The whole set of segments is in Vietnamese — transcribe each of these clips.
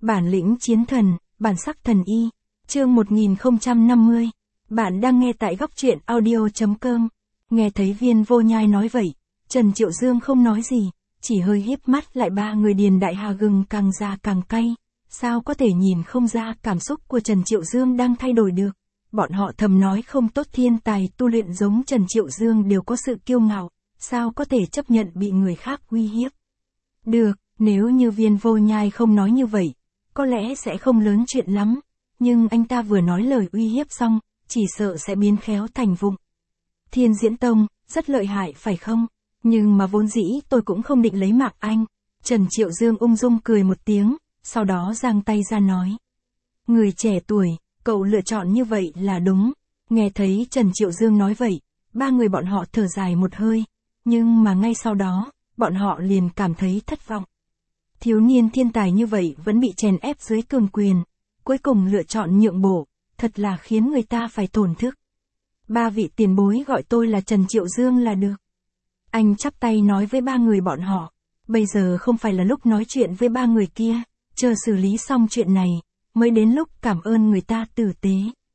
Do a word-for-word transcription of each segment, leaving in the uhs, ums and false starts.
Bản lĩnh chiến thần, bản sắc thần y. Chương một nghìn không trăm năm mươi. Bạn đang nghe tại góc truyện audio chấm com. Nghe thấy Viên Vô Nhai nói vậy, Trần Triệu Dương không nói gì, chỉ hơi híp mắt lại. Ba người Điền Đại Hà gừng càng già càng cay, sao có thể nhìn không ra cảm xúc của Trần Triệu Dương đang thay đổi được. Bọn họ thầm nói không tốt, thiên tài tu luyện giống Trần Triệu Dương đều có sự kiêu ngạo, sao có thể chấp nhận bị người khác uy hiếp. Được, nếu như Viên Vô Nhai không nói như vậy, có lẽ sẽ không lớn chuyện lắm, nhưng anh ta vừa nói lời uy hiếp xong, chỉ sợ sẽ biến khéo thành vụng. Thiên Diễn Tông, rất lợi hại phải không? Nhưng mà vốn dĩ tôi cũng không định lấy mạng anh. Trần Triệu Dương ung dung cười một tiếng, sau đó giang tay ra nói. Người trẻ tuổi, cậu lựa chọn như vậy là đúng. Nghe thấy Trần Triệu Dương nói vậy, ba người bọn họ thở dài một hơi, nhưng mà ngay sau đó, bọn họ liền cảm thấy thất vọng. Thiếu niên thiên tài như vậy vẫn bị chèn ép dưới cường quyền, cuối cùng lựa chọn nhượng bộ, thật là khiến người ta phải thổn thức. Ba vị tiền bối gọi tôi là Trần Triệu Dương là được. Anh chắp tay nói với ba người bọn họ, bây giờ không phải là lúc nói chuyện với ba người kia, chờ xử lý xong chuyện này, mới đến lúc cảm ơn người ta tử tế.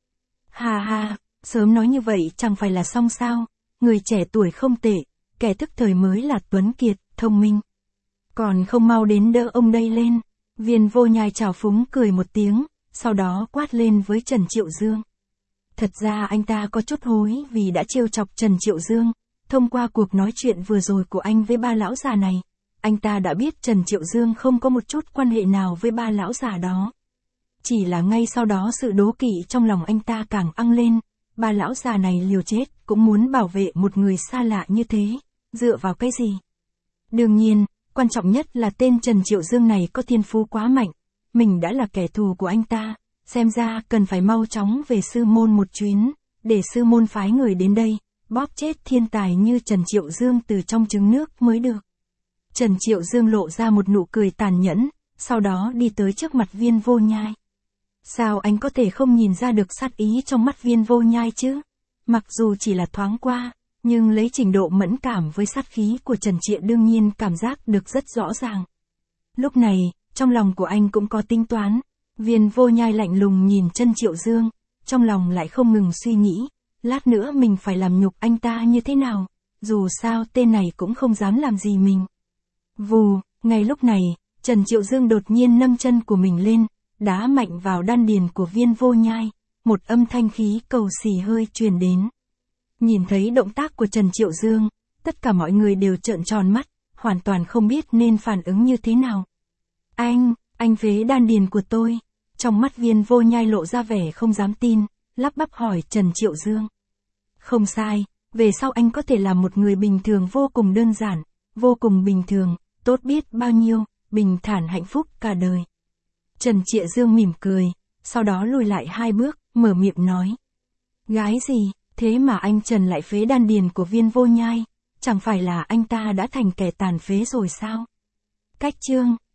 Hà hà, sớm nói như vậy chẳng phải là xong sao, người trẻ tuổi không tệ, kẻ thức thời mới là tuấn kiệt, thông minh. Còn không mau đến đỡ ông đây lên. Viên Vô Nhai trào phúng cười một tiếng, sau đó quát lên với Trần Triệu Dương. Thật ra anh ta có chút hối vì đã trêu chọc Trần Triệu Dương. Thông qua cuộc nói chuyện vừa rồi của anh với ba lão già này, anh ta đã biết Trần Triệu Dương không có một chút quan hệ nào với ba lão già đó. Chỉ là ngay sau đó sự đố kỵ trong lòng anh ta càng ăng lên, ba lão già này liều chết cũng muốn bảo vệ một người xa lạ như thế, dựa vào cái gì? Đương nhiên, quan trọng nhất là tên Trần Triệu Dương này có thiên phú quá mạnh, mình đã là kẻ thù của anh ta, xem ra cần phải mau chóng về sư môn một chuyến, để sư môn phái người đến đây, bóp chết thiên tài như Trần Triệu Dương từ trong trứng nước mới được. Trần Triệu Dương lộ ra một nụ cười tàn nhẫn, sau đó đi tới trước mặt Viên Vô Nhai. Sao anh có thể không nhìn ra được sát ý trong mắt Viên Vô Nhai chứ? Mặc dù chỉ là thoáng qua, nhưng lấy trình độ mẫn cảm với sát khí của Trần Triệu đương nhiên cảm giác được rất rõ ràng. Lúc này, trong lòng của anh cũng có tính toán. Viên Vô Nhai lạnh lùng nhìn Trần Triệu Dương, trong lòng lại không ngừng suy nghĩ, lát nữa mình phải làm nhục anh ta như thế nào, dù sao tên này cũng không dám làm gì mình. Vù, ngay lúc này, Trần Triệu Dương đột nhiên nâng chân của mình lên, đá mạnh vào đan điền của Viên Vô Nhai, một âm thanh khí cầu xì hơi truyền đến. Nhìn thấy động tác của Trần Triệu Dương, tất cả mọi người đều trợn tròn mắt, hoàn toàn không biết nên phản ứng như thế nào. Anh, anh phế đan điền của tôi. Trong mắt Viên Vô Nhai lộ ra vẻ không dám tin, lắp bắp hỏi Trần Triệu Dương. Không sai, về sau anh có thể làm một người bình thường vô cùng đơn giản, vô cùng bình thường, tốt biết bao nhiêu, bình thản hạnh phúc cả đời. Trần Triệu Dương mỉm cười, sau đó lùi lại hai bước, mở miệng nói. Gái gì, thế mà anh Trần lại phế đan điền của Viên Vô Nhai, chẳng phải là anh ta đã thành kẻ tàn phế rồi sao? Cách chương.